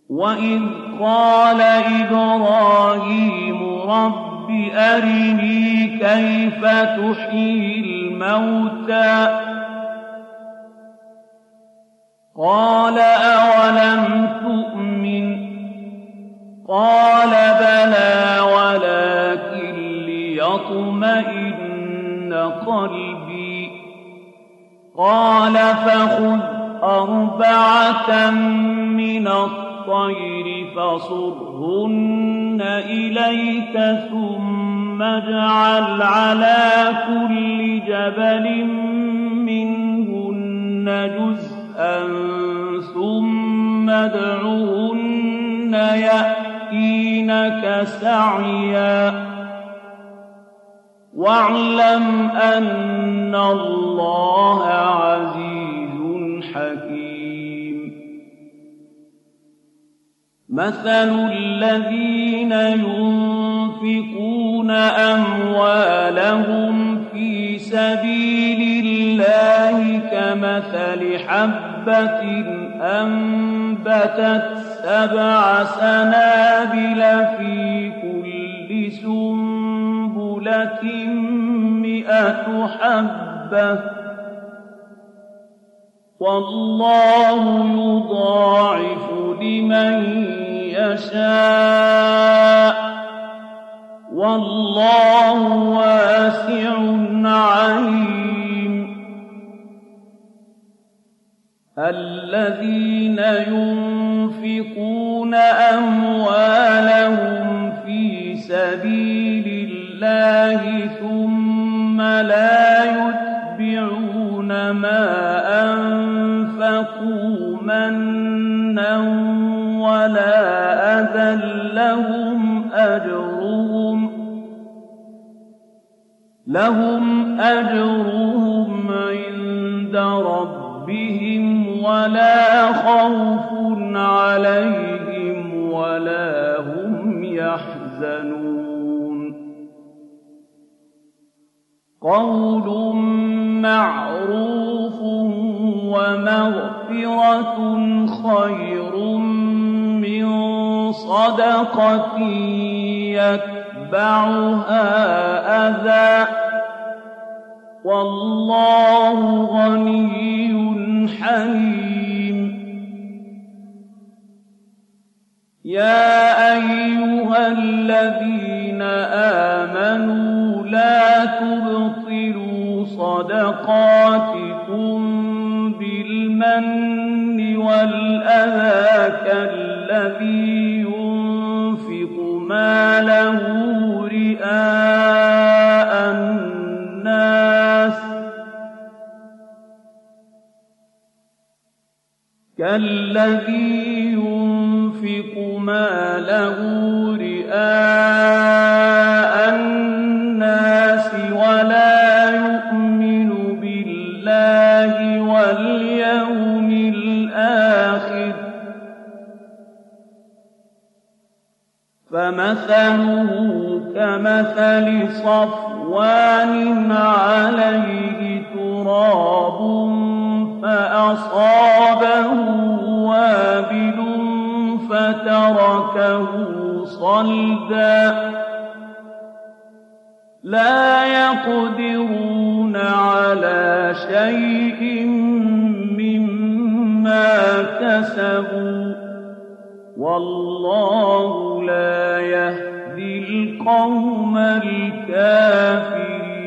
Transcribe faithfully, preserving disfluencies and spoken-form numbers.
وَإِذْ قَالَ إِبْرَاهِيمُ رَبِّ أَرِنِي كَيْفَ تُحْيِي الْمَوْتَىٰ قَالَ أَوَلَمْ تُؤْمِنْ قَالَ بَلَىٰ وَلَٰكِن لِّيَطْمَئِنَّ قَلْبِي قَالَ فَخُذْ أَرْبَعَةً مِّنَ الطَّيْرِ فَصُرْهُنَّ إِلَيْكَ ثُمَّ اجْعَلْ عَلَىٰ كُلِّ جَبَلٍ مِّنْهُنَّ جُزْءًا ثُمَّ ادْعُهُنَّ يَأْتِينَكَ سَعْيًا وَاعْلَمْ أَنَّ اللَّهَ عَزِيزٌ حَكِيمٌ مَثَلُ الَّذِينَ يُنفِقُونَ أَمْوَالَهُمْ فِي سَبِيلِ اللَّهِ كَمَثَلِ حَبَّةٍ أَنبَتَتْ سَبْعَ سَنَابِلَ فِي كُلِّ سُنبُلَةٍ مِّائَةُ حَبَّةٍ ۗ وَاللَّهُ يُضَاعِفُ لِمَن يَشَاءُ ۗ وَاللَّهُ وَاسِعٌ عَلِيمٌ الَّذِينَ يُنفِقُونَ أَمْوَالَهُمْ فِي سَبِيلِ اللَّهِ ثُمَّ لَا يُتْبِعُونَ مَا أَنفَقُوا مَنًّا وَلَا أَذًى لَّهُمْ أَجْرُهُمْ لَهُمْ أَجْرُهُمْ عِندَ رَبِّهِمْ وَلَا خَوْفٌ عَلَيْهِمْ وَلَا هُمْ يَحْزَنُونَ قَوْلٌ مَّعْرُوفٌ وَمَغْفِرَةٌ خَيْرٌ مِّن صَدَقَةٍ يَتْبَعُهَا أَذًى ۗ وَاللَّهُ غَنِيٌّ حَلِيمٌ يَا أَيُّهَا الَّذِينَ آمَنُوا لَا تُبْطِلُوا صَدَقَاتِكُم بِالْمَنِّ وَالْأَذَىٰ كَالَّذِي يُنفِقُ مَالَهُ رِئَاءَ النَّاسِ كالذي ينفق ماله رئاء الناس ولا يؤمن بالله واليوم الآخر فمثله كمثل صفوان عليه تراب فأصابه وابل فتركه صلدا لا يقدرون على شيء مما كسبوا والله لا يهدي القوم الكافرين